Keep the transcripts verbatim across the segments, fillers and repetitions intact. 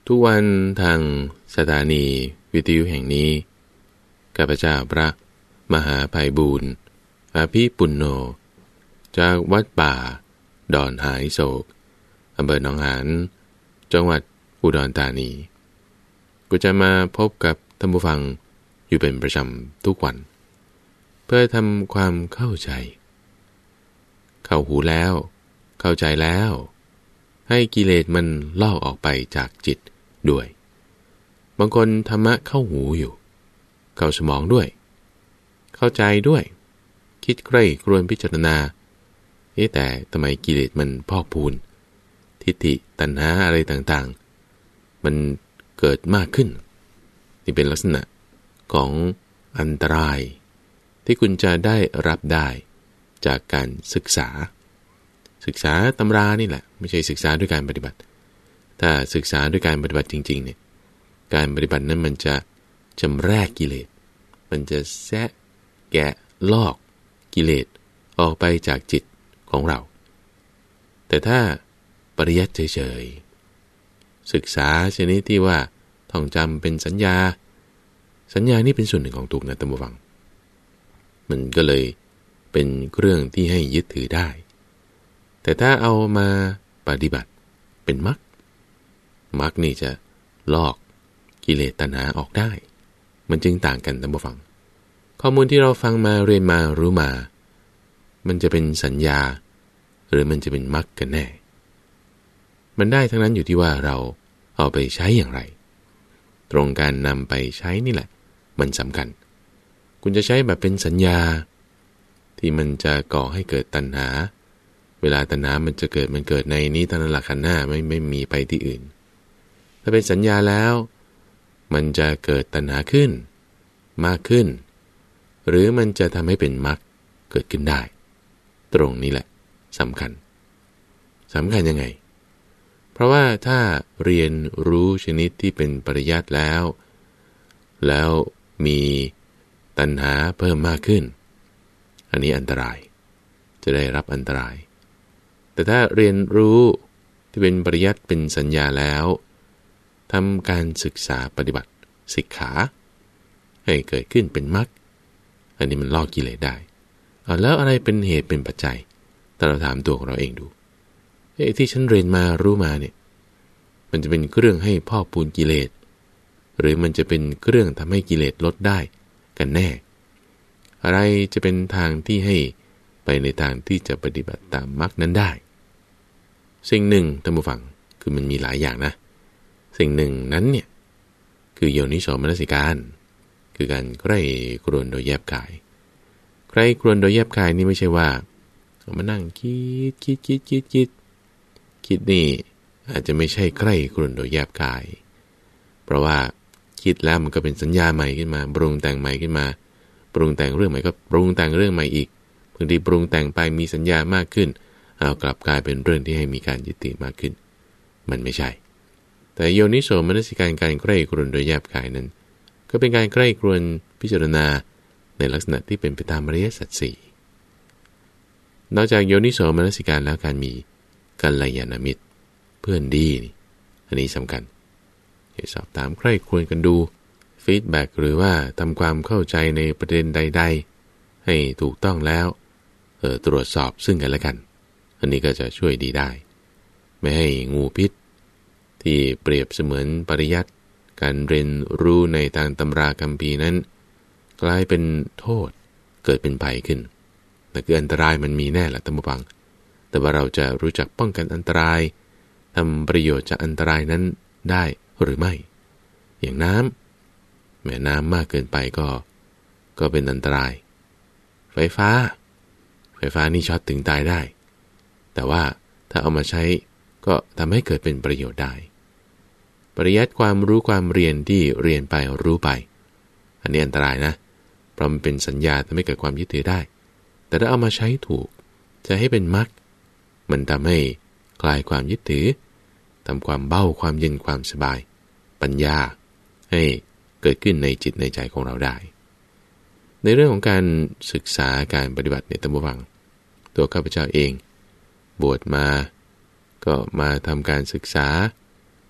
ทุกวันทางสถานีวิทยุแห่งนี้ข้าพเจ้าพระมหาไพบูลย์อภิปุณโญจากวัดป่าดอนหายโศกอำเภอหนองหานจังหวัดอุดรธานีก็จะมาพบกับท่านผู้ฟังอยู่เป็นประจำทุกวันเพื่อทำความเข้าใจเข้าหูแล้วเข้าใจแล้วให้กิเลสมันลอกออกไปจากจิตด้วยบางคนธรรมะเข้าหูอยู่เข้าสมองด้วยเข้าใจด้วยคิดใคร่ครวญพิจารณาเอ๊ะแต่ทำไมกิเลสมันพอกพูนทิฏฐิตัณหาอะไรต่างๆมันเกิดมากขึ้นนี่เป็นลักษณะของอันตรายที่คุณจะได้รับได้จากการศึกษาศึกษาตำรานี่แหละไม่ใช่ศึกษาด้วยการปฏิบัติถ้าศึกษาด้วยการปฏิบัติจริงๆเนี่ยการปฏิบัตินั้นมันจะจำแรกกิเลสมันจะแซะแกะลอกกิเลสออกไปจากจิตของเราแต่ถ้าปริยัติเฉยๆศึกษาชนิดที่ว่าท่องจำเป็นสัญญาสัญญานี่เป็นส่วนหนึ่งของทุกข์นะท่านผู้ฟังมันก็เลยเป็นเรื่องที่ให้ยึดถือได้แต่ถ้าเอามาปฏิบัติเป็นมรรคมรรคนี่จะลอกกิเลสตัณหาออกได้มันจึงต่างกันท่านผู้ฟังข้อมูลที่เราฟังมาเรียนมารู้มามันจะเป็นสัญญาหรือมันจะเป็นมรรคกันแน่มันได้ทั้งนั้นอยู่ที่ว่าเราเอาไปใช้อย่างไรตรงการนำไปใช้นี่แหละมันสำคัญคุณจะใช้แบบเป็นสัญญาที่มันจะก่อให้เกิดตัณหาเวลาตัณหามันจะเกิดมันเกิดในนี้เท่านั้นละขันธ์หน้าไม่ไม่มีไปที่อื่นถ้าเป็นสัญญาแล้วมันจะเกิดตัณหาขึ้นมากขึ้นหรือมันจะทำให้เป็นมรรคเกิดขึ้นได้ตรงนี้แหละสำคัญสำคัญยังไงเพราะว่าถ้าเรียนรู้ชนิดที่เป็นปริยัติแล้วแล้วมีตัณหาเพิ่มมากขึ้นอันนี้อันตรายจะได้รับอันตรายแต่ถ้าเรียนรู้ที่เป็นปริยัติเป็นสัญญาแล้วทำการศึกษาปฏิบัติสิกขาให้เกิดขึ้นเป็นมรรคอันนี้มันลอกกิเลสได้เอาแล้วอะไรเป็นเหตุเป็นปัจจัยแต่เราถามตัวของเราเองดูไอ้ที่ฉันเรียนมารู้มาเนี่ยมันจะเป็นเครื่องให้พอกพูนกิเลสหรือมันจะเป็นเครื่องทำให้กิเลสลดได้กันแน่อะไรจะเป็นทางที่ให้ไปในทางที่จะปฏิบัติตามมรรคนั้นได้สิ่งหนึ่งท่านผู้ฟังคือมันมีหลายอย่างนะสิ่งหนึ่งนั้นเนี่ยคือโยนิโสมนสิการคือการใคร่ครวญโดยแยบกายใคร่ครวญโดยแยบกายนี่ไม่ใช่ว่ามานั่งคิดคิดคิดคิดคิดคิดนี่อาจจะไม่ใช่ใคร่ครวญโดยแยบกายเพราะว่าคิดแล้วมันก็เป็นสัญญาใหม่ขึ้นมาปรุงแต่งใหม่ขึ้นมาปรุงแต่งเรื่องใหม่ก็ปรุงแต่งเรื่องใหม่อีกบางทีปรุงแต่งไปมีสัญญามากขึ้นเอากลับกลายเป็นเรื่องที่ให้มีการยึดติดมากขึ้นมันไม่ใช่แต่โยนิโสมนสิการการใคร่ครวญโดยแยบกายนั้นก็เป็นการใคร่ครวญพิจารณาในลักษณะที่เป็นไปตามอริยสัจสี่นอกจากโยนิโสมนสิการแล้วการมีกัลยาณมิตรเพื่อนดีนี่อันนี้สำคัญให้สอบถามใคร่ครวญกันดูฟีดแบ็กหรือว่าทำความเข้าใจในประเด็นใดๆให้ถูกต้องแล้วเออตรวจสอบซึ่งกันและกันอันนี้ก็จะช่วยดีได้ไม่ให้งูพิษที่เปรียบเสมือนปริยัติการเรียนรู้ในทางตำราคัมภีร์นั้นกลายเป็นโทษเกิดเป็นภัยขึ้นแต่คืออันตรายมันมีแน่แหละท่านผู้ฟังแต่ว่าเราจะรู้จักป้องกันอันตรายทำประโยชน์จากอันตรายนั้นได้หรือไม่อย่างน้ำแม้น้ำมากเกินไปก็ก็เป็นอันตรายไฟฟ้าไฟฟ้านี่ช็อตถึงตายได้แต่ว่าถ้าเอามาใช้ก็ทำให้เกิดเป็นประโยชน์ได้ปริยัติความรู้ความเรียนที่เรียนไปรู้ไปอันนี้อันตรายนะเพราะมันเป็นสัญญาทำให้เกิดความยึดถือได้แต่ถ้าเอามาใช้ถูกจะให้เป็นมรรคมันทำให้คลายความยึดถือทำความเบาความเย็นความสบายปัญญาให้เกิดขึ้นในจิตในใจของเราได้ในเรื่องของการศึกษาการปฏิบัติในธรรมวังตัวข้าพเจ้าเองบวชมาก็มาทำการศึกษา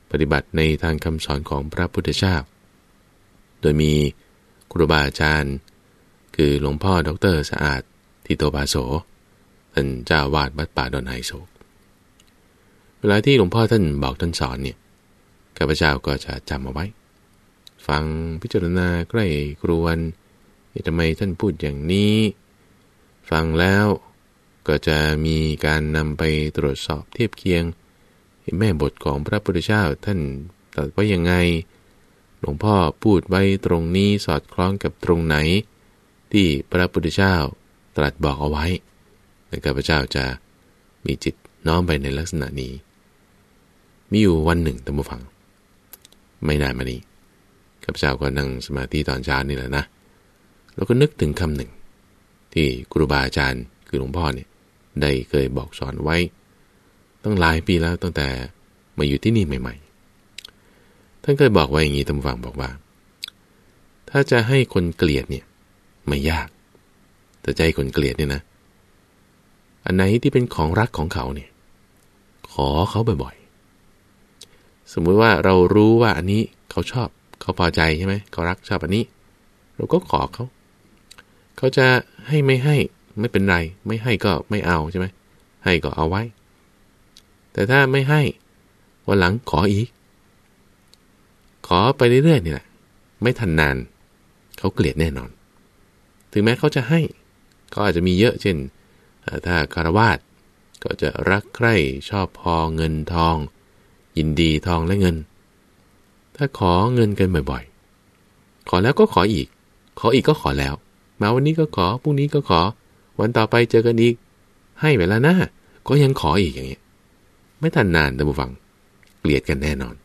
ปฏิบัติในทางคำสอนของพระพุทธเจ้าโดยมีครูบาอาจารย์คือหลวงพ่อดร.สะอาดทิโตภาโสท่านเจ้าวาดวัดป่าดอนไฮโศกเวลาที่หลวงพ่อท่านบอกท่านสอนเนี่ยข้าพเจ้าก็จะจำเอาไว้ฟังพิจารณาใกล้ครวนทำไมท่านพูดอย่างนี้ฟังแล้วก็จะมีการนำไปตรวจสอบเทียบเคียงแม่บทของพระพุทธเจ้าท่านตรัสว่ายังไงหลวงพ่อพูดไว้ตรงนี้สอดคล้องกับตรงไหนที่พระพุทธเจ้าตรัสบอกเอาไว้และข้าพเจ้าจะมีจิตน้อมไปในลักษณะนี้มีอยู่วันหนึ่งท่านผู้ฟังไม่นานมานี้ข้าพเจ้าก็นั่งสมาธิตอนเช้านี่แหละนะแล้วก็นึกถึงคำหนึ่งที่ครูบาอาจารย์คือหลวงพ่อเนี่ยได้เคยบอกสอนไว้ตั้งหลายปีแล้วตั้งแต่มาอยู่ที่นี่ใหม่ๆท่านเคยบอกไว้อย่างนี้ท่านผู้ฟังบอกว่าถ้าจะให้คนเกลียดเนี่ยไม่ยากแต่จะให้คนเกลียดเนี่ยนะอันไหนที่เป็นของรักของเขาเนี่ยขอเขาบ่อยๆสมมุติว่าเรารู้ว่าอันนี้เขาชอบเขาพอใจใช่ไหมเขารักชอบอันนี้เราก็ขอเขาเขาจะให้ไม่ให้ไม่เป็นไรไม่ให้ก็ไม่เอาใช่ไหมให้ก็เอาไว้แต่ถ้าไม่ให้วันหลังขออีกขอไปเรื่อยๆนี่แหละไม่ทันนานเขาเกลียดแน่นอนถึงแม้เขาจะให้ก็อาจจะมีเยอะเช่นถ้าคฤหัสถ์ก็จะรักใคร่ชอบพอเงินทองยินดีทองและเงินถ้าขอเงินกันบ่อยๆขอแล้วก็ขออีกขออีกก็ขอแล้วมาวันนี้ก็ขอพรุ่งนี้ก็ขอวันต่อไปเจอกันอีกให้ไปแล้วนะก็ยังขออีกอย่างเงี้ยไม่ทันนานท่านผู้ฟังเกลียดกันแน่นอน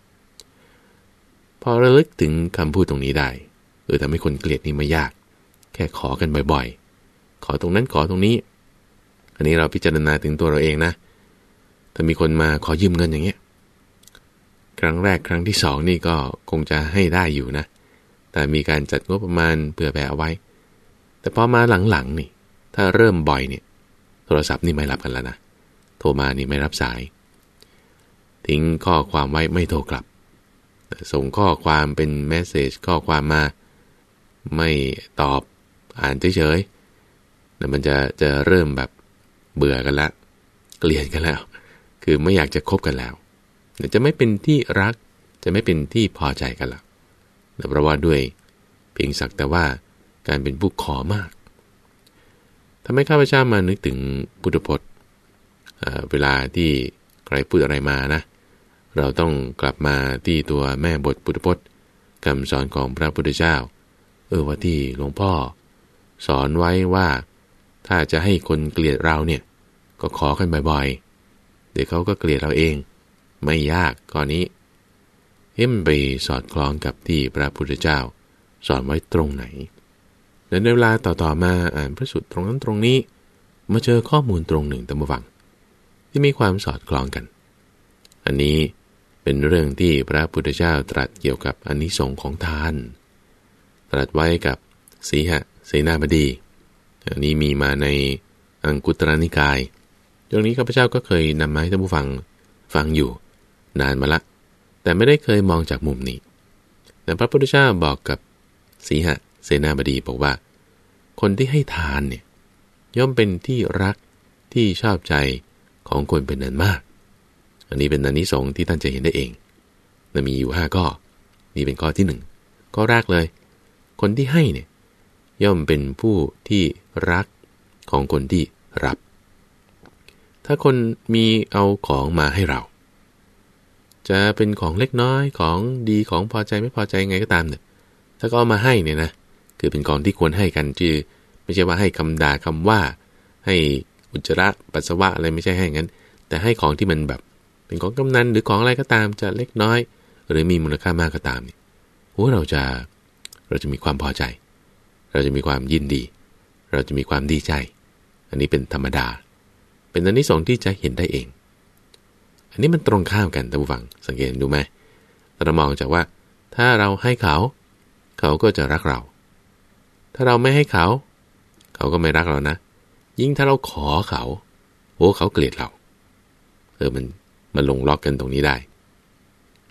พอระลึกถึงคำพูดตรงนี้ได้เออทำให้คนเกลียดนี่ไม่ยากแค่ขอกันบ่อยๆขอตรงนั้นขอตรงนี้อันนี้เราพิจารณาถึงตัวเราเองนะถ้ามีคนมาขอยืมเงินอย่างเงี้ยครั้งแรกครั้งที่สองนี่ก็คงจะให้ได้อยู่นะแต่มีการจัดงบประมาณเผื่อแผ่เอาไว้แต่พอมาหลังๆนี่ถ้าเริ่มบ่อยเนี่ยโทรศัพท์นี่ไม่รับกันแล้วนะโทรมานี่ไม่รับสายทิ้งข้อความไว้ไม่โทรกลับส่งข้อความเป็นเมสเสจข้อความมาไม่ตอบอ่านเฉยๆแล้วมันจะจะเริ่มแบบเบื่อกันแล้วเกลียดกันแล้วคือไม่อยากจะคบกันแล้วจะไม่เป็นที่รักจะไม่เป็นที่พอใจกันแล้วเพราะว่าด้วยเพียงสักแต่ว่าการเป็นผู้ขอมากทำให้ข้าพเจ้ามานึกถึงพุทธพจน์เวลาที่ใครพูดอะไรมานะเราต้องกลับมาที่ตัวแม่บทพุทธพจน์คำสอนของพระพุทธเจ้าเออว่าที่หลวงพ่อสอนไว้ว่าถ้าจะให้คนเกลียดเราเนี่ยก็ขอกันบ่อยๆเดี๋ยวเขาก็เกลียดเราเองไม่ยากข้อนี้เฮ้ยมันไปสอดคล้องกับที่พระพุทธเจ้าสอนไว้ตรงไหนและในเวลาต่อๆมาอ่านพระสูตรตรงนั้นตรงนี้มาเจอข้อมูลตรงหนึ่งตามมาฟังที่มีความสอดคล้องกันอันนี้เป็นเรื่องที่พระพุทธเจ้าตรัสเกี่ยวกับอานิสงส์ของทานตรัสไว้กับสีหเสนาบดีอันนี้มีมาในอังคุตรนิกายเรื่องนี้ข้าพเจ้าก็เคยนำมาให้ท่านผู้ฟังฟังอยู่นานมาละแต่ไม่ได้เคยมองจากมุมนี้แต่พระพุทธเจ้าบอกกับสีหเสนาบดีบอกว่าคนที่ให้ทานเนี่ยย่อมเป็นที่รักที่ชอบใจของคนเป็นอันมากอันนี้เป็นอานิสงส์ที่ท่านจะเห็นได้เองและมีอยู่ห้าข้อนี่เป็นข้อที่หนึ่งข้อแรกเลยคนที่ให้เนี่ยย่อมเป็นผู้ที่รักของคนที่รับถ้าคนมีเอาของมาให้เราจะเป็นของเล็กน้อยของดีของพอใจไม่พอใจไงก็ตามเนี่ยถ้าก็เอามาให้เนี่ยนะคือเป็นของที่ควรให้กันที่ไม่ใช่ว่าให้คำด่าคำว่าให้อุจจาระปัสสาวะอะไรไม่ใช่ให้งั้นแต่ให้ของที่มันแบบเป็นของกำนันหรือของอะไรก็ตามจะเล็กน้อยหรือมีมูลค่ามากก็ตามเนี่ยโอ้เราจะเราจะมีความพอใจเราจะมีความยินดีเราจะมีความดีใจอันนี้เป็นธรรมดาเป็นอานิสงส์ที่จะเห็นได้เองอันนี้มันตรงข้ามกันท่านผู้ฟังสังเกตดูไหมเรามองจากว่าถ้าเราให้เขาเขาก็จะรักเราถ้าเราไม่ให้เขาเขาก็ไม่รักเรานะยิ่งถ้าเราขอเขาโอ้เขาเกลียดเราเออมันมันลงล็อกกันตรงนี้ได้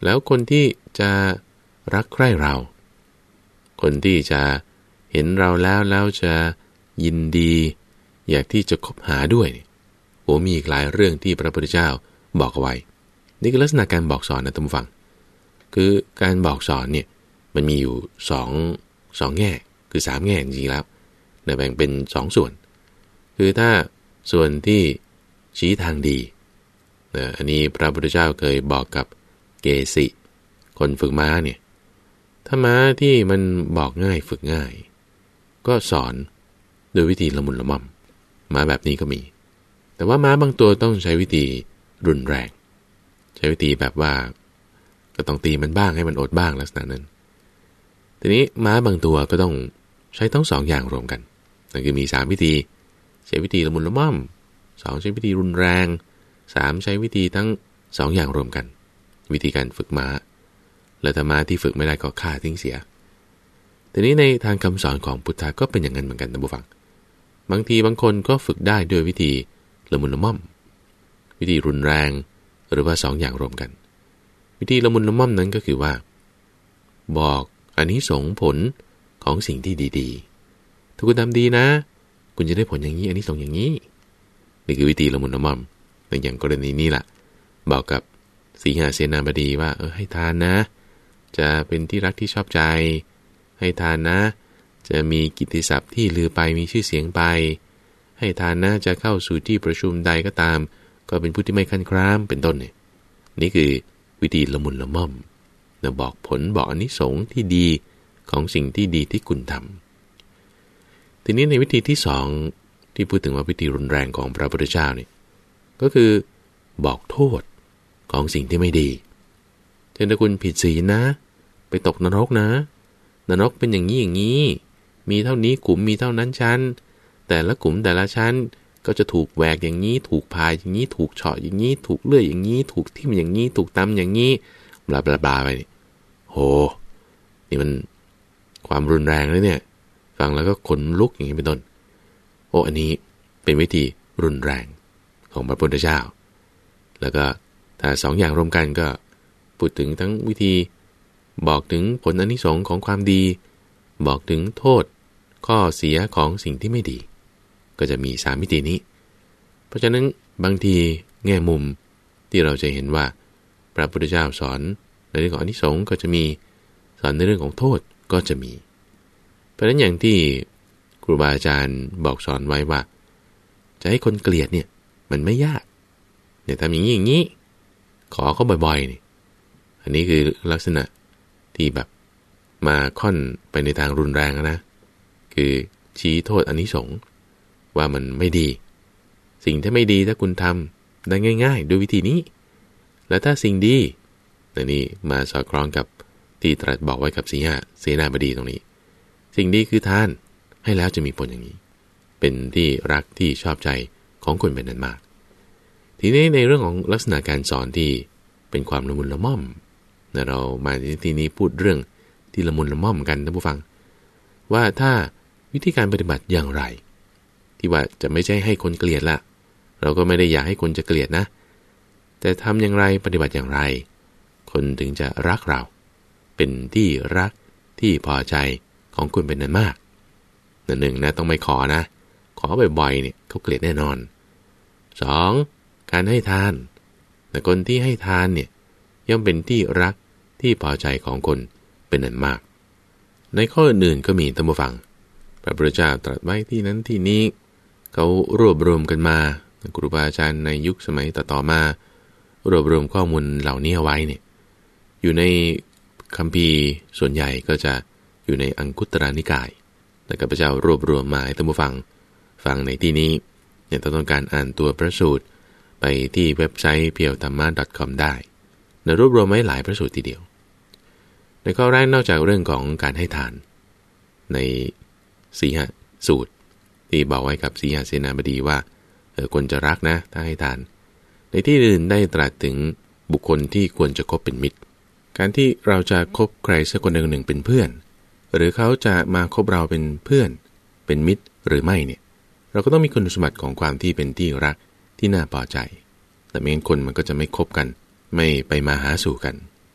แล้วคนที่จะรักใคร่เราคนที่จะเห็นเราแล้วแล้วจะยินดีอยากที่จะคบหาด้วยโอ้มีอีกหลายเรื่องที่พระพุทธเจ้าบอกเอาไว้นี่คือลักษณะการบอกสอนนะท่านผู้ฟังคือการบอกสอนเนี่ยมันมีอยู่สองสองแง่คือสามแง่จริงๆแล้วแบ่งเป็นสองส่วนคือถ้าส่วนที่ชี้ทางดีนะอันนี้พระพุทธเจ้าเคยบอกกับเกสิคนฝึกม้าเนี่ยถ้าม้าที่มันบอกง่ายฝึกง่ายก็สอนโดยวิธีละมุนละม่อมม้าแบบนี้ก็มีแต่ว่าม้าบางตัวต้องใช้วิธีรุนแรงใช้วิธีแบบว่าก็ต้องตีมันบ้างให้มันอดบ้างลักษณะนั้นทีนี้ม้าบางตัวก็ต้องใช้ทั้งสองอย่างรวมกันนั่นคือมีสามวิธีใช้วิธีละมุนละม่อมสองใช้วิธีรุนแรงสามใช้วิธีทั้งสองอย่างรวมกันวิธีการฝึกม้าและถ้าม้าที่ฝึกไม่ได้ก็ฆ่าทิ้งเสียทีนี้ในทางคำสอนของพุทธะก็เป็นอย่างนั้นเหมือนกันท่านผู้ฟังบางทีบางคนก็ฝึกได้ด้วยวิธีละมุนละม่อมวิธีรุนแรงหรือว่าสองอย่างรวมกันวิธีละมุนละม่อมนั้นก็คือว่าบอกอานิสงส์ผลของสิ่งที่ดีๆถ้าคุณทำดีนะคุณจะได้ผลอย่างนี้อานิสงส์อย่างนี้นี่คือวิธีละมุนละม่อมอย่างกรณีนี้แหละบอกกับสีหเสนาบดีว่าเออให้ทานนะจะเป็นที่รักที่ชอบใจให้ทานนะจะมีกิตติศัพท์ที่ลือไปมีชื่อเสียงไปให้ทานนะจะเข้าสู่ที่ประชุมใดก็ตามก็เป็นผู้ที่ไม่คันคร้ามเป็นต้นเนี่ยนี่คือวิธีละมุนละม่อมนะบอกผลบอกอานิสงส์ที่ดีของสิ่งที่ดีที่คุณทำทีนี้ในวิธีที่สองที่พูดถึงว่าวิธีรุนแรงของพระพุทธเจ้านี่ก็คือบอกโทษของสิ่งที่ไม่ดีเช่นถ้าคุณผิดศีลนะไปตกนรกนะนรกเป็นอย่างนี้อย่างนี้มีเท่านี้ขุมมีเท่านั้นชั้นแต่ละขุมแต่ละชั้นก็จะถูกแหวกอย่างนี้ถูกพายอย่างนี้ถูกเฉาะอย่างนี้ถูกเลื่อยอย่างนี้ถูกทิ่มอย่างนี้ถูกตำอย่างนี้บลาบลาบลาไปนี่โหนี่มันความรุนแรงเลยเนี่ยฟังแล้วก็ขนลุกอย่างนี้เป็นต้นโอ้อันนี้เป็นวิธีรุนแรงของพระพุทธเจ้าแล้วก็ถ้าสองอย่างรวมกันก็พูดถึงทั้งวิธีบอกถึงผลอานิสงส์ของความดีบอกถึงโทษข้อเสียของสิ่งที่ไม่ดีก็จะมีสามมิตินี้เพราะฉะนั้นบางทีแง่มุมที่เราจะเห็นว่าพระพุทธเจ้าสอนในเรื่องของอานิสงส์ก็จะมีสอนในเรื่องของโทษก็จะมีเพราะฉะนั้นอย่างที่ครูบาอาจารย์บอกสอนไว้ว่าจะให้คนเกลียดเนี่ยมันไม่ยากเนี่ยทำอย่างนี้อย่างนี้ขอเขาบ่อยๆนี่อันนี้คือลักษณะที่แบบมาค่อนไปในทางรุนแรงนะคือชี้โทษอานิสงส์ว่ามันไม่ดีสิ่งที่ไม่ดีถ้าคุณทำได้ง่ายๆด้วยวิธีนี้แล้วถ้าสิ่งดีอันนี้มาสอดคล้องกับที่ตรัสบอกไว้กับสีหเสนาบดีตรงนี้สิ่งดีคือทานให้แล้วจะมีผลอย่างนี้เป็นที่รักที่ชอบใจของคนเป็นนั้นมากทีนี้ในเรื่องของลักษณะการสอนที่เป็นความละมุนละม่อมนะเรามาในที่นี้พูดเรื่องที่ละมุนละม่อมกันท่านผู้ฟังว่าถ้าวิธีการปฏิบัติอย่างไรที่ว่าจะไม่ใช่ให้คนเกลียดละเราก็ไม่ได้อยากให้คนจะเกลียดนะแต่ทำอย่างไรปฏิบัติอย่างไรคนถึงจะรักเราเป็นที่รักที่พอใจของคุณเป็นนั้นมากนั่นหนึ่งนะต้องไม่ขอนะขอบ่อยๆเนี่ยเขาเกลียดแน่นอนสองการให้ทานแต่คนที่ให้ทานเนี่ยย่อมเป็นที่รักที่พอใจของคนเป็นนั้นมากในข้ออื่นๆก็มีท่านผู้ฟังพระพุทธเจ้าตรัสไว้ที่นั้นที่นี้เขารวบรวมกันมาครูบาอาจารย์ในยุคสมัยต่อๆมารวบรวมข้อมูลเหล่านี้เอาไว้เนี่ยอยู่ในคัมภีร์ส่วนใหญ่ก็จะอยู่ในอังคุตตรนิกายและข้าพเจ้ารวบรวมมาให้ท่านผู้ฟังฟังในที่นี้เนี่ยต้องการอ่านตัวพระสูตรไปที่เว็บไซต์ เพียวธรรมะ ดอท คอม ได้ในรวบรวมไว้หลายพระสูตรทีเดียวในข้อแรกนอกจากเรื่องของการให้ทานในสีหสูตรที่บอกไว้กับสีหเสนาบดีว่าเออควรจะรักนะถ้าให้ทานในที่อื่นได้ตรัสถึงบุคคลที่ควรจะคบเป็นมิตรการที่เราจะคบใครสักคนหนึ่งเป็นเพื่อนหรือเขาจะมาคบเราเป็นเพื่อนเป็นมิตรหรือไม่เนี่ยเราก็ต้องมีคุณสมบัติของความที่เป็นที่รักที่น่าพอใจแต่ไม่งั้นคนมันก็จะไม่คบกันไม่ไปมาหาสู่กัน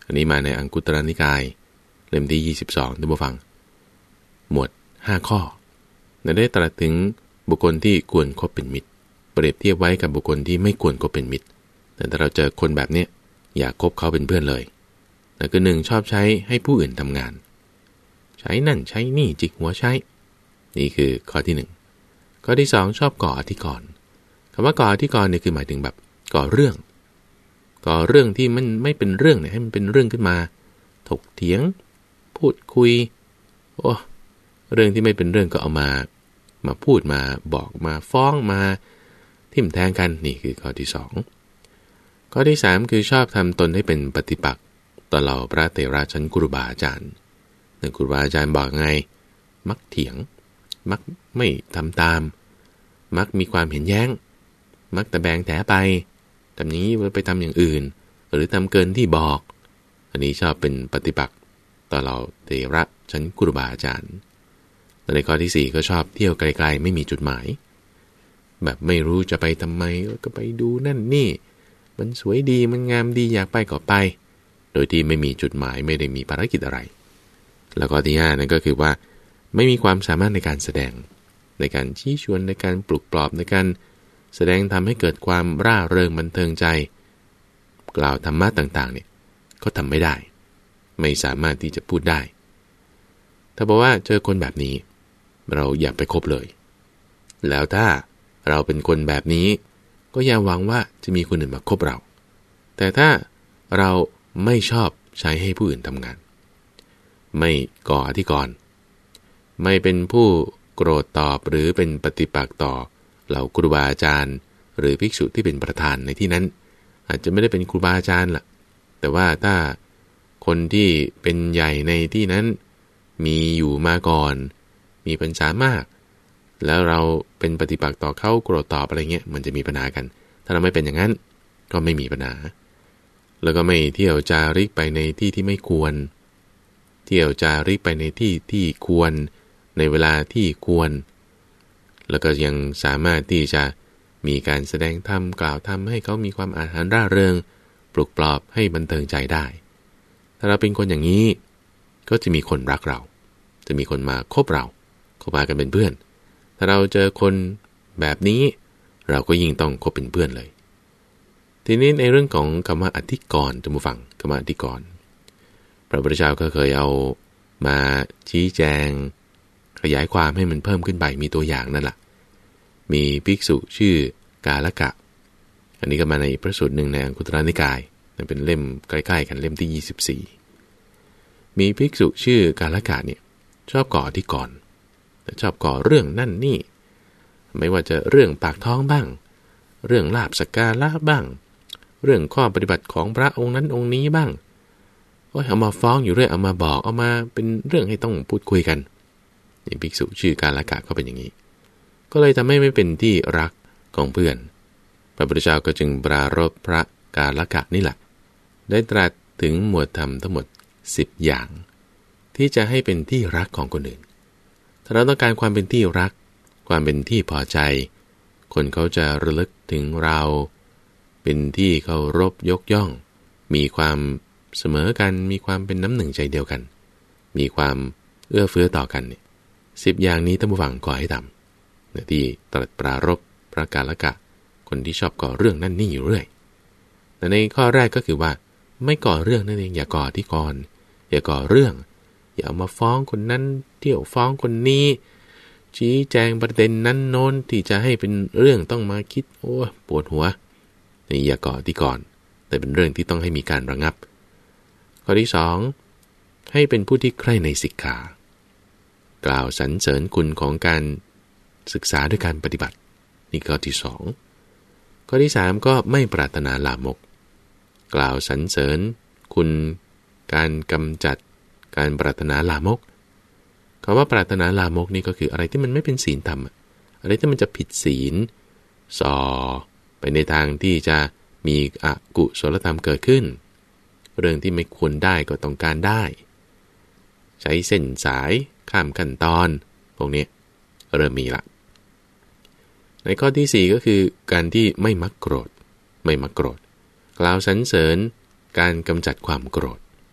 อันนี้มาในอังคุตรนิกายเล่มที่ยี่สิบสองท่านผู้ฟังหมวดห้าข้อได้ตรัสถึงบุคคลที่ควรคบเป็นมิตรเปรียบเทียบไว้กับบุคคลที่ไม่ควรคบเป็นมิตรแต่ถ้าเราเจอคนแบบนี้อย่าคบเขาเป็นเพื่อนเลยนั่นคือหนึ่งชอบใช้ให้ผู้อื่นทำงานใช้นั่นใช้นี่จิกหัวใช้นี่คือข้อที่หนึ่งข้อที่สองชอบก่ออธิกรณ์คำว่าก่ออธิกรณ์เนี่ยคือหมายถึงแบบก่อเรื่องก่อเรื่องที่มันไม่เป็นเรื่องเนี่ยให้มันเป็นเรื่องขึ้นมาถกเถียงพูดคุยโอ้เรื่องที่ไม่เป็นเรื่องก็เอามามาพูดมาบอกมาฟ้องมาทิ่มแทงกันนี่คือข้อที่สองข้อที่สามคือชอบทำตนให้เป็นปฏิปักษ์ต่อเหล่าพระเถระชั้นครูบาอาจารย์แต่ครูบาอาจารย์บอกไงมักเถียงมักไม่ทำตามมักมีความเห็นแย้งมักแต่แบงแถไปทำนี้ไปทำอย่างอื่นหรือทำเกินที่บอกอันนี้ชอบเป็นปฏิปักษ์ต่อเหล่าเถระชั้นครูบาอาจารย์ในข้อที่สี่ก็ชอบเที่ยวไกลๆไม่มีจุดหมายแบบไม่รู้จะไปทำไมก็ไปดูนั่นนี่มันสวยดีมันงามดีอยากไปก็ไปโดยที่ไม่มีจุดหมายไม่ได้มีภารกิจอะไรแล้วก็ที่ห้านั่นก็คือว่าไม่มีความสามารถในการแสดงในการชี้ชวนในการปลุกปลอบในการแสดงทำให้เกิดความร่าเริงบันเทิงใจกล่าวธรรมะต่างๆเนี่ยก็ทำไม่ได้ไม่สามารถที่จะพูดได้ถ้าบอกว่าเจอคนแบบนี้เราอย่าไปคบเลยแล้วถ้าเราเป็นคนแบบนี้ก็อย่าหวังว่าจะมีคนอื่นมาคบเราแต่ถ้าเราไม่ชอบใช้ให้ผู้อื่นทำงานไม่ก่ออธิกรณ์ไม่เป็นผู้โกรธตอบหรือเป็นปฏิปักษ์ต่อเหล่าครูบาอาจารย์หรือภิกษุที่เป็นประธานในที่นั้นอาจจะไม่ได้เป็นครูบาอาจารย์ล่ะแต่ว่าถ้าคนที่เป็นใหญ่ในที่นั้นมีอยู่มาก่อนมีปัญญามากแล้วเราเป็นปฏิปักษ์ต่อเขาโกรธตอบอะไรเงี้ยมันจะมีปัญหากันถ้าเราไม่เป็นอย่างนั้นก็ไม่มีปัญหาแล้วก็ไม่เที่ยวจาริกไปในที่ที่ไม่ควรเที่ยวจาริกไปในที่ที่ควรในเวลาที่ควรแล้วก็ยังสามารถที่จะมีการแสดงธรรมกล่าวธรรมให้เขามีความอาหารร่าเริงปลุกปลอบให้บันเทิงใจได้ถ้าเราเป็นคนอย่างนี้ก็จะมีคนรักเราจะมีคนมาคบเราเข้ามากันเป็นเพื่อนถ้าเราเจอคนแบบนี้เราก็ยิ่งต้องคบเป็นเพื่อนเลยทีนี้ในเรื่องของคำว่าอธิกรณ์ท่านผู้ฟังคำว่าอธิกรณ์พระพุทธเจ้าก็เคยเอามาชี้แจงขยายความให้มันเพิ่มขึ้นไปมีตัวอย่างนั่นแหละมีภิกษุชื่อกาลกะอันนี้ก็มาในพระสูตรหนึ่งในอังคุตรนิกายเป็นเล่มใกล้ๆกันเล่มที่ยี่สิบสี่มีภิกษุชื่อกาลกะเนี่ยชอบก่ออธิกรณ์ชอบก่อเรื่องนั่นนี่ไม่ว่าจะเรื่องปากท้องบ้างเรื่องลาภสักการะบ้างเรื่องข้อปฏิบัติของพระองค์นั้นองค์นี้บ้างก็เอามาฟ้องอยู่เรื่อยเอามาบอกเอามาเป็นเรื่องให้ต้องพูดคุยกันนี่ภิกษุชื่อกาลกะก็เป็นอย่างนี้ก็เลยทำให้ไม่เป็นที่รักของเพื่อนพระพุทธเจ้าก็จึงปรารภพระกาลกะนี่แหละได้ตรัสถึงหมวดธรรมทั้งหมดสิบอย่างที่จะให้เป็นที่รักของคนอื่นถ้าเราต้องการความเป็นที่รักความเป็นที่พอใจคนเขาจะระลึกถึงเราเป็นที่เคารพยกย่องมีความเสมอกันมีความเป็นน้ำหนึ่งใจเดียวกันมีความเอื้อเฟื้อต่อกันเนี่ยสิบอย่างนี้ท่านผู้ฟังขอให้ทำที่ตรัสปรารภพระกาลกะคนที่ชอบก่อเรื่องนั่นนี่อยู่เรื่อยแต่ในข้อแรกก็คือว่าไม่ก่อเรื่องนั่นเองอย่าก่อที่ก่อนอย่าก่อเรื่องอย่าเอามาฟ้องคนนั้นเที่ยวฟ้องคนนี้ชี้แจงประเด็นนั้นโน้นที่จะให้เป็นเรื่องต้องมาคิดโอ้ปวดหัวนี่อย่าก่อที่ก่อนแต่เป็นเรื่องที่ต้องให้มีการระงับข้อที่สองให้เป็นผู้ที่ใคร่ในสิกขากล่าวสรรเสริญคุณของการศึกษาด้วยการปฏิบัตินี่ข้อที่สองข้อที่สามก็ไม่ปรารถนาลามกกล่าวสรรเสริญคุณการกำจัดการปรารถนาลามกคำว่าปรารถนาลามกนี่ก็คืออะไรที่มันไม่เป็นศีลธรรมอะไรที่มันจะผิดศีลส่อไปในทางที่จะมีอกุศลธรรมเกิดขึ้นเรื่องที่ไม่ควรได้ก็ต้องการได้ใช้เส้นสายข้ามขั้นตอนพวกนี้เริ่มมีละในข้อที่สี่ก็คือการที่ไม่มักโกรธไม่มักโกรธกล่าวสรรเสริญการกำจัดความโกรธ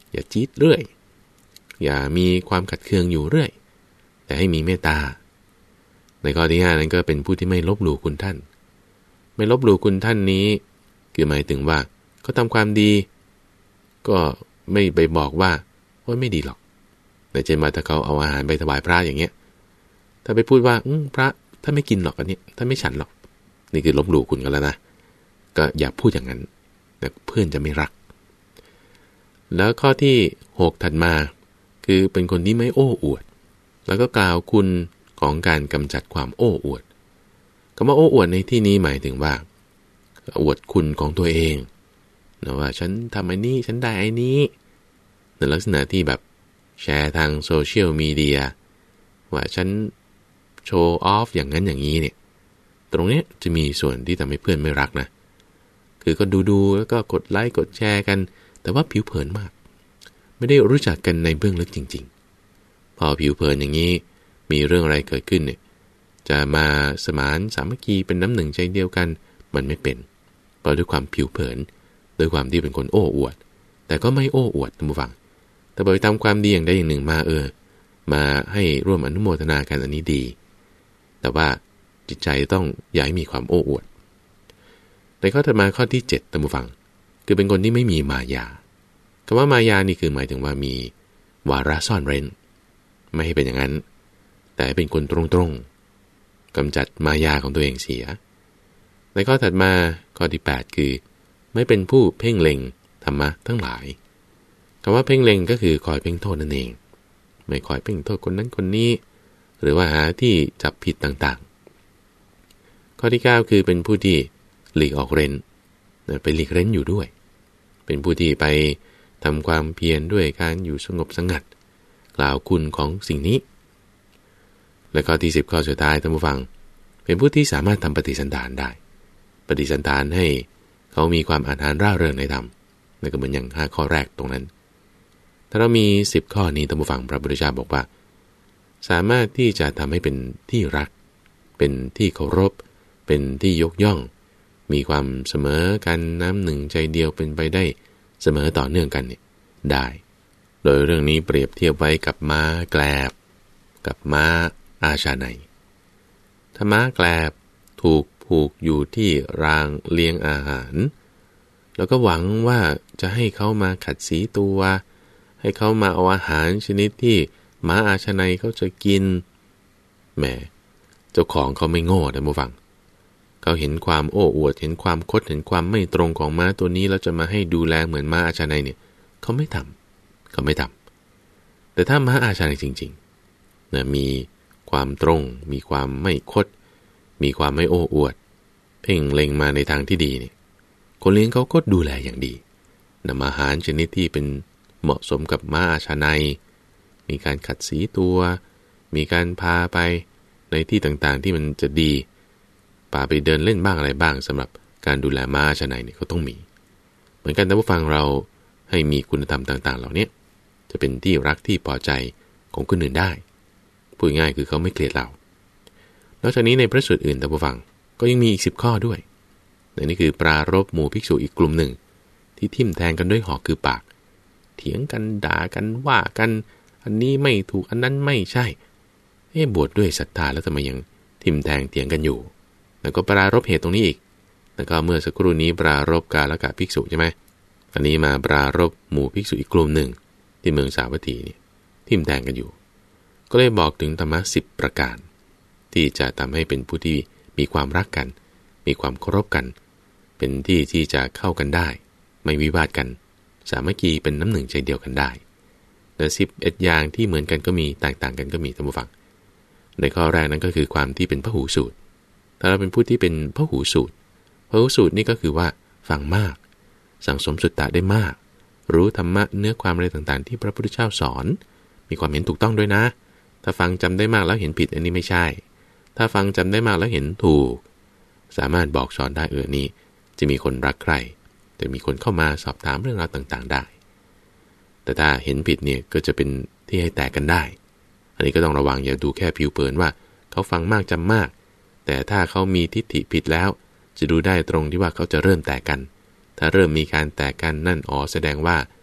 อย่าจี๊ดเรื่อยอย่ามีความขัดเคืองอยู่เรื่อยแต่ให้มีเมตตาในข้อที่ห้านั้นก็เป็นผู้ที่ไม่ลบหลู่คุณท่านไม่ลบหลู่คุณท่านนี้คือหมายถึงว่าก็ทำความดีก็ไม่ไปบอกว่าว่าไม่ดีหรอกแต่เช่นว่าถ้าเขาเอาอาหารไปถวายพระอย่างเงี้ยถ้าไปพูดว่าพระท่านไม่กินหรอกอันนี้ท่านไม่ฉันหรอกนี่คือลบหลู่คุณกันแล้วนะก็อย่าพูดอย่างนั้นแต่เพื่อนจะไม่รักแล้วข้อที่หกถัดมาคือเป็นคนที่ไม่โอ้อวดแล้วก็กล่าวคุณของการกำจัดความโอ้อวดคำว่าโอ้อวดในที่นี้หมายถึงว่าอวดคุณของตัวเองนะว่าฉันทำไอ้นี้ฉันได้ไอ้นี้ในลักษณะที่แบบแชร์ทางโซเชียลมีเดียว่าฉันโชว์ออฟอย่างนั้นอย่างนี้เนี่ยตรงนี้จะมีส่วนที่ทำให้เพื่อนไม่รักนะคือก็ดูๆแล้วก็กดไลค์กดแชร์กันแต่ว่าผิวเผินมากไม่ได้รู้จักกันในเบื้องลึกจริงๆพอผิวเผินอย่างนี้มีเรื่องอะไรเกิดขึ้นเนี่ยจะมาสมานสามัคคีเป็นน้ำหนึ่งใจเดียวกันมันไม่เป็นเพราะด้วยความผิวเผินด้วยความที่เป็นคนโอ้อวดแต่ก็ไม่โอ้อวดท่านผู้ฟังแต่ไปทำความดีอย่างใดอย่างหนึ่งมาเออมาให้ร่วมอนุโมทนากันอันนี้ดีแต่ว่าจิตใจต้องอย่าให้มีความโอ้อวดในข้อถัดมาข้อที่เจ็ดท่านผู้ฟังคือเป็นคนที่ไม่มีมายาคำว่ามายานี่คือหมายถึงว่ามีวาระซ่อนเร้นไม่ให้เป็นอย่างนั้นแต่เป็นคนตรงๆกำจัดมายาของตัวเองเสียในข้อถัดมาข้อที่แปดคือไม่เป็นผู้เพ่งเล็งธรรมะทั้งหลายคำว่าเพ่งเล็งก็คือคอยเพ่งโทษนั่นเองไม่คอยเพ่งโทษคนนั้นคนนี้หรือว่าหาที่จับผิดต่างๆข้อที่เก้าคือเป็นผู้ที่หลีกออกเร้นไปหลีกเร้นอยู่ด้วยเป็นผู้ที่ไปทำความเพียรด้วยการอยู่สงบสงัดกล่าวคุณของสิ่งนี้และข้อที่สิบข้อสุดท้ายท่านผู้ฟังเป็นผู้ที่สามารถทำปฏิสันถานได้ปฏิสันถานให้เขามีความอาถรรพ์ร่าเริงในธรรมนั่นก็เหมือนอย่างห้าข้อแรกตรงนั้นถ้าเรามีสิบข้อนี้ท่านผู้ฟังพระพุทธเจ้าบอกว่าสามารถที่จะทำให้เป็นที่รักเป็นที่เคารพเป็นที่ยกย่องมีความเสมอกันน้ำหนึ่งใจเดียวเป็นไปได้เสมอต่อเนื่องกันเนี่ยได้โดยเรื่องนี้เปรียบเทียบไว้กับม้าแกลบกับม้าอาชาไนถ้าม้าแกลบถูกผูกอยู่ที่รางเลี้ยงอาหารแล้วก็หวังว่าจะให้เขามาขัดสีตัวให้เขามาเอาอาหารชนิดที่ม้าอาชาไนเขาจะกินแหมเจ้าของเขาไม่โง่นะผู้ฟังเขาเห็นความโอ้อวดเห็นความคดเห็นความไม่ตรงของม้าตัวนี้แล้วจะมาให้ดูแลเหมือนม้าอาชาไนเนี่ยเขาไม่ทำเขาไม่ทำแต่ถ้าม้าอาชาไนจริงๆนะมีความตรงมีความไม่คดมีความไม่โอ้อวดเพ่งเล็งมาในทางที่ดีเนี่ยคนเลี้ยงเขาก็ดูแลอย่างดีนำอาหารชนิดที่เป็นเหมาะสมกับม้าอาชาไนมีการขัดสีตัวมีการพาไปในที่ต่างๆที่มันจะดีพาไปเดินเล่นบ้างอะไรบ้างสำหรับการดูแลม้าอาชาไนเนี่ยเขาต้องมีเหมือนกันท่านผู้ฟังเราให้มีคุณธรรมต่างๆเหล่านี้จะเป็นที่รักที่พอใจของคนอื่นได้พูดง่ายคือเขาไม่เกลียดเรานอกจากนี้ในพระสูตรอื่นท่านผู้ฟังก็ยังมีอีกสิบข้อด้วยนี่คือปรารภหมู่ภิกษุอีกกลุ่มหนึ่งที่ทิ่มแทงกันด้วยหอกคือปากเถียงกันด่ากันว่ากันอันนี้ไม่ถูกอันนั้นไม่ใช่เอ๊ะบวชด้วยศรัทธาแล้วทำไมยังทิ่มแทงเถียงกันอยู่แล้วก็ปรารภเหตุตรงนี้อีกแล้วก็เมื่อสักครู่นี้ปรารภกาลกะภิกษุใช่ไหมอันนี้มาปรารภหมู่ภิกษุอีกกลุ่มหนึ่งที่เมืองสาวัตถีนี่ทิ่มแทงกันอยู่ก็เลยบอกถึงธรรมะสิบประการที่จะทำให้เป็นผู้ที่มีความรักกันมีความเคารพกันเป็นที่ที่จะเข้ากันได้ไม่วิวาทกันสามัคคีเป็นน้ำหนึ่งใจเดียวกันได้แต่สิบเอ็ดอย่างที่เหมือนกันก็มีแตกต่างกันก็มีท่านผู้ฟังในข้อแรกนั้นก็คือความที่เป็นพหูสูตรถ้าเราเป็นผู้ที่เป็นพหูสูตรพหูสูตรนี่ก็คือว่าฟังมากสั่งสมสุตตะได้มากรู้ธรรมะเนื้อความอะไรต่างๆที่พระพุทธเจ้าสอนมีความเห็นถูกต้องด้วยนะถ้าฟังจำได้มากแล้วเห็นผิดอันนี้ไม่ใช่ถ้าฟังจำได้มากแล้วเห็นถูกสามารถบอกสอนได้เออนี้จะมีคนรักใครจะมีคนเข้ามาสอบถามเรื่องราวต่างๆได้แต่ถ้าเห็นผิดเนี่ยก็จะเป็นที่ให้แตกกันได้อันนี้ก็ต้องระวังอย่าดูแค่ผิวเผินว่าเขาฟังมากจำมากแต่ถ้าเขามีทิฏฐิผิดแล้วจะดูได้ตรงที่ว่าเขาจะเริ่มแตกกันถ้าเริ่มมีการแตกกันนั่นอ๋อแสดงว่า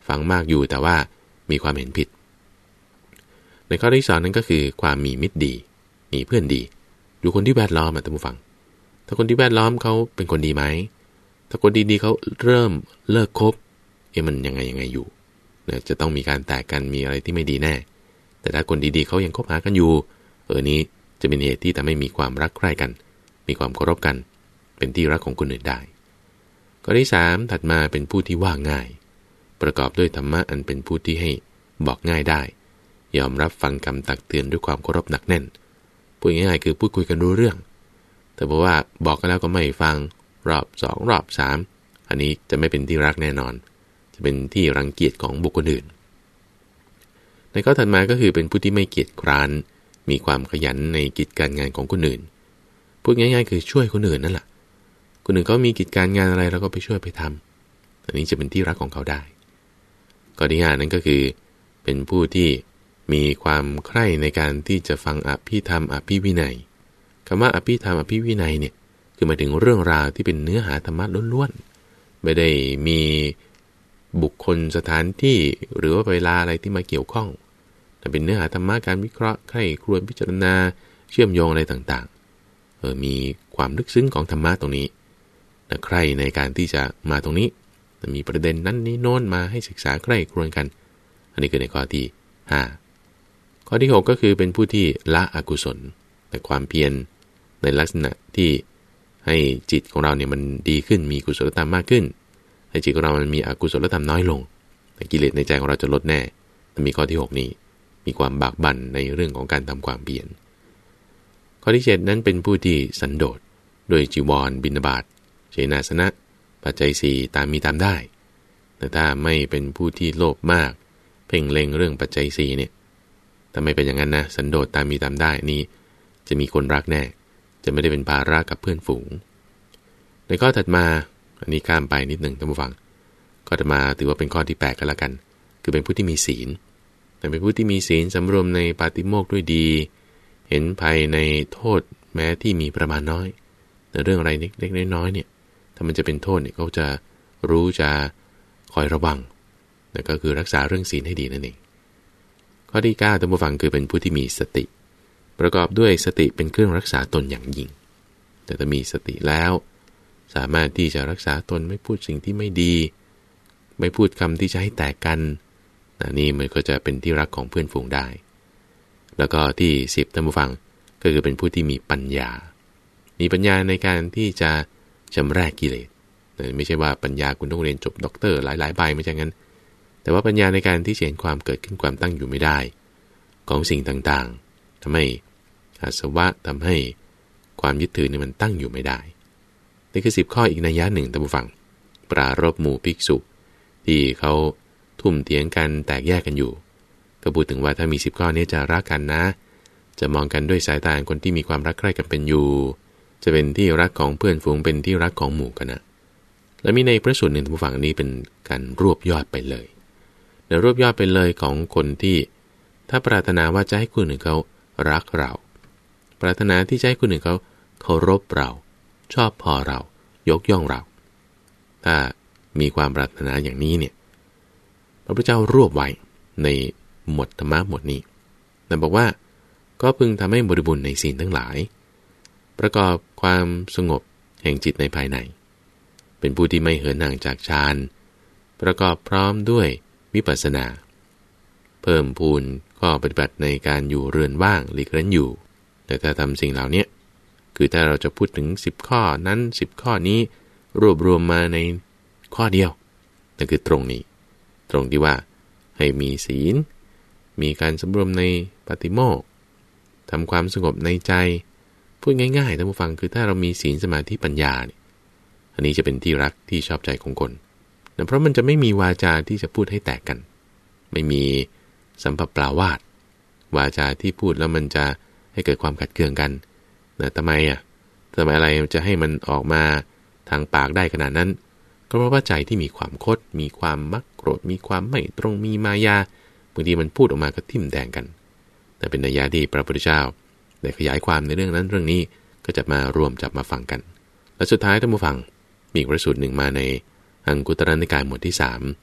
ฟังมากอยู่แต่ว่ามีความเห็นผิดในข้อที่สองนั้นก็คือความมีมิตรดีมีเพื่อนดีดูคนที่แวดล้อมอ่ะท่านผู้ฟังถ้าคนที่แวดล้อมเขาเป็นคนดีไหมถ้าคนดีๆเขาเริ่มเลิกคบเอ๊ะมันยังไงยังไงอยู่เนี่ยจะต้องมีการแตกกันมีอะไรที่ไม่ดีแน่แต่ถ้าคนดีๆเขายังคบหากันอยู่เออนี้จะเป็นเหตุที่ทำให้มีความรักใคร่กันมีความเคารพกันเป็นที่รักของคนอื่นได้ข้อที่สามถัดมาเป็นผู้ที่ว่าง่ายประกอบด้วยธรรมะอันเป็นผู้ที่ให้บอกง่ายได้ยอมรับฟังคำตักเตือนด้วยความเคารพหนักแน่นพูดง่ายๆคือพูดคุยกันรู้เรื่องแต่บอกว่าบอกกันแล้วก็ไม่ฟังรอบสองรอบสามอันนี้จะไม่เป็นที่รักแน่นอนจะเป็นที่รังเกียจของบุคคลอื่นในข้อถัดมาก็คือเป็นผู้ที่ไม่เกียจคร้านมีความขยันในกิจการงานของคนอื่นพูดง่ายๆคือช่วยคนอื่นนั่นแหละคนอื่นเขามีกิจการงานอะไรเราก็ไปช่วยไปทำอันนี้จะเป็นที่รักของเขาได้ข้อที่ห้านั้นก็คือเป็นผู้ที่มีความใคร่ในการที่จะฟังอภิธรรมอภิวินัยคำว่าอภิธรรมอภิวินัยเนี่ยคือหมายถึงเรื่องราวที่เป็นเนื้อหาธรรมะล้วนๆไม่ได้มีบุคคลสถานที่หรือว่าเวลาอะไรที่มาเกี่ยวข้องแต่เป็นเนื้อหาธรรมะการวิเคราะห์ใคร่ครวญพิจารณาเชื่อมโยงอะไรต่างๆเออมีความลึกซึ้งของธรรมะตรงนี้นะใคร่ในการที่จะมาตรงนี้มีประเด็นนั้นนี้โน้นมาให้ศึกษาใคร่ครวญกันอันนี้คือในข้อที่ห้าข้อที่หกก็คือเป็นผู้ที่ละอกุศลแต่ความเพียรในลักษณะที่ให้จิตของเราเนี่ยมันดีขึ้นมีกุศลธรรมมากขึ้นให้จิตของเรามันมีอกุศลธรรมน้อยลงแต่กิเลสในใจของเราจะลดแน่แต่มีข้อที่หกนี้มีความบากบั่นในเรื่องของการทำความเพียรข้อที่เจ็ดนั้นเป็นผู้ที่สันโดษโดยจีวรบิณฑบาตเสนาสนะปัจจัยสี่ตามมีตามได้แต่ถ้าไม่เป็นผู้ที่โลภมากเพ่งเล็งเรื่องปัจจัยสี่เนี่ยถ้าไม่เป็นอย่างนั้นนะสันโดษตามมีตามได้นี่จะมีคนรักแน่จะไม่ได้เป็นภาระกับเพื่อนฝูงในข้อถัดมาอันนี้ข้ามไปนิดหนึ่งท่านผู้ฟังข้อถัดมาถือว่าเป็นข้อที่แปดกันละกันคือเป็นผู้ที่มีศีลแต่เป็นผู้ที่มีศีลสำรวมในปาติโมกข์ด้วยดีเห็นภัยในโทษแม้ที่มีประมาณน้อยแต่เรื่องอะไรเล็กๆน้อยๆเนี่ยถ้ามันจะเป็นโทษเนี่ยเขาจะรู้จะคอยระวังนั่นก็คือรักษาเรื่องศีลให้ดีนั่นเองข้อที่เก้าท่านผู้ฟังคือเป็นผู้ที่มีสติประกอบด้วยสติเป็นเครื่องรักษาตนอย่างยิ่งแต่ถ้ามีสติแล้วสามารถที่จะรักษาตนไม่พูดสิ่งที่ไม่ดีไม่พูดคำที่จะให้แตกกันนี่มันก็จะเป็นที่รักของเพื่อนฝูงได้แล้วก็ที่สิบท่านผู้ฟังก็คือเป็นผู้ที่มีปัญญามีปัญญาในการที่จะชำระกิเลสไม่ใช่ว่าปัญญาคุณต้องเรียนจบด็อกเตอร์หลายๆใบไม่ใช่งั้นแต่ว่าปัญญาในการที่เห็นความเกิดขึ้นความตั้งอยู่ไม่ได้ของสิ่งต่างๆทำให้อาสวะทำให้ความยึดถือเนี่ยมันตั้งอยู่ไม่ได้นี่คือสิบข้ออีกนัยยะหนึ่งท่านผู้ฟังปรารภหมู่ภิกษุที่เขาทุ่มเถียงกันแตกแยกกันอยู่ก็พูดถึงว่าถ้ามีสิบข้อนี้จะรักกันนะจะมองกันด้วยสายตาคนที่มีความรักใคร่กันเป็นอยู่จะเป็นที่รักของเพื่อนฝูงเป็นที่รักของหมู่คณะและมีในพระสูตรหนึ่งท่านผู้ฟังนี้เป็นการรวบยอดไปเลยในรวบยอดไปเลยของคนที่ถ้าปรารถนาว่าจะให้คนอื่นเขารักเราปรารถนาที่จะให้คนอื่นเขาเคารพเราชอบพอเรายกย่องเราถ้ามีความปรารถนาอย่างนี้เนี่ยพระพุทธเจ้ารวบไว้ในหมวดธรรมะหมวดนี้แต่บอกว่าก็พึงทำให้บริบูรณ์ในศีลทั้งหลายประกอบความสงบแห่งจิตในภายในเป็นผู้ที่ไม่เหินห่างจากฌานประกอบพร้อมด้วยวิปัสสนาเพิ่มพูนข้อปฏิบัติในการอยู่เรือนว่างหลีกเล่นอยู่แต่ถ้าทำสิ่งเหล่านี้คือถ้าเราจะพูดถึงสิบข้อนั้นสิบข้อนี้รวบรวมมาในข้อเดียวนั่นคือตรงนี้ตรงที่ว่าให้มีศีลมีการสำรวมในปาติโมกข์ทำความสงบในใจพูดง่ายๆท่านผู้ฟังคือถ้าเรามีศีลสมาธิปัญญาเนี่ยอันนี้จะเป็นที่รักที่ชอบใจของคนเพราะมันจะไม่มีวาจาที่จะพูดให้แตกกันไม่มีสัมภปลาวาทวาจาที่พูดแล้วมันจะให้เกิดความขัดเคืองกันนะทำไมอ่ะทำไมอะไรจะให้มันออกมาทางปากได้ขนาดนั้นก็เพราะว่าใจที่มีความคดมีความมักโกรธมีความไม่ตรงมีมายาบางทีมันพูดออกมาก็ทิ่มแทงกันแต่เป็นนัยยะที่พระพุทธเจ้าได้ขยายความในเรื่องนั้นเรื่องนี้ก็จะมารวมจับมาฟังกันและสุดท้ายท่านผู้ฟังมีพระสูตรหนึ่งมาในอังคุตรนิกายหมวดที่สาม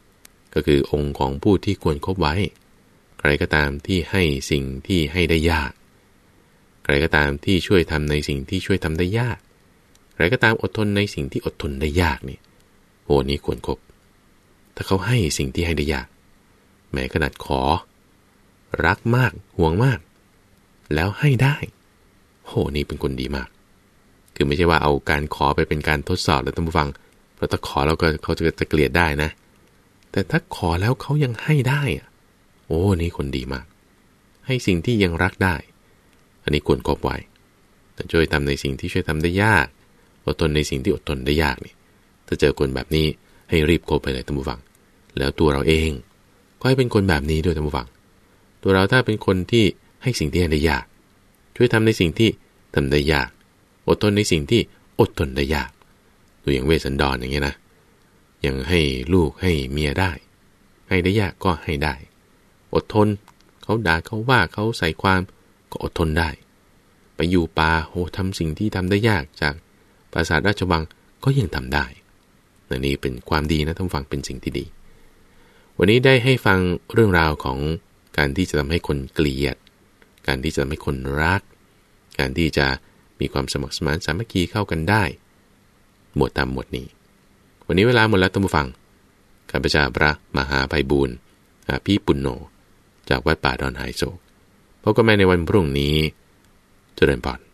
ก็คือองค์ของผู้ที่ควรคบไว้ใครก็ตามที่ให้สิ่งที่ให้ได้ยากใครก็ตามที่ช่วยทำในสิ่งที่ช่วยทำได้ยากใครก็ตามอดทนในสิ่งที่อดทนได้ยากนี่โหนี้ควรคบถ้าเขาให้สิ่งที่ให้ได้ยากแม้ขนาดขอรักมากห่วงมากแล้วให้ได้โหนี่เป็นคนดีมากคือไม่ใช่ว่าเอาการขอไปเป็นการทดสอบแล้วท่านผู้ฟังเพราะถ้าขอแล้วก็เขาจะจะเกลียดได้นะแต่ถ้าขอแล้วเขายังให้ได้อะโอ้นี่คนดีมากให้สิ่งที่ยังรักได้อันนี้ควรคบไว้แต่ช่วยทำในสิ่งที่ช่วยทำได้ยากอดทนในสิ่งที่อดทนได้ยากนี่ถ้าเจอคนแบบนี้ให้รีบคบไปเลยท่านผู้ฟังแล้วตัวเราเองก็ให้เป็นคนแบบนี้ด้วยท่านผู้ฟังตัวเราถ้าเป็นคนที่ให้สิ่งที่ได้ยากช่วยทำในสิ่งที่ทำได้ยากอดทนในสิ่งที่อดทนได้ยากดูอย่างเวสสันดรอย่างเงี้ยนะยังให้ลูกให้เมียได้ให้ได้ยากก็ให้ได้อดทนเขาด่าเขาว่าเขาใส่ความก็อดทนได้ไปอยู่ป่าโหทำสิ่งที่ทำได้ยากจากปราสาทราชวังก็ยังทำได้นี่เป็นความดีนะท่านฟังเป็นสิ่งที่ดีวันนี้ได้ให้ฟังเรื่องราวของการที่จะทำให้คนเกลียดการที่จะทำให้คนรักการที่จะมีความสมัครสมานสามัคคีเข้ากันได้หมวดตามหมวดนี้วันนี้เวลาหมดแล้วท่านผู้ฟังข้าพเจ้าพระมหาไพบูลย์อาภีปุณโญจากวัดป่าดอนหายโศกพบกันใหม่ในวันพรุ่งนี้เจริญพร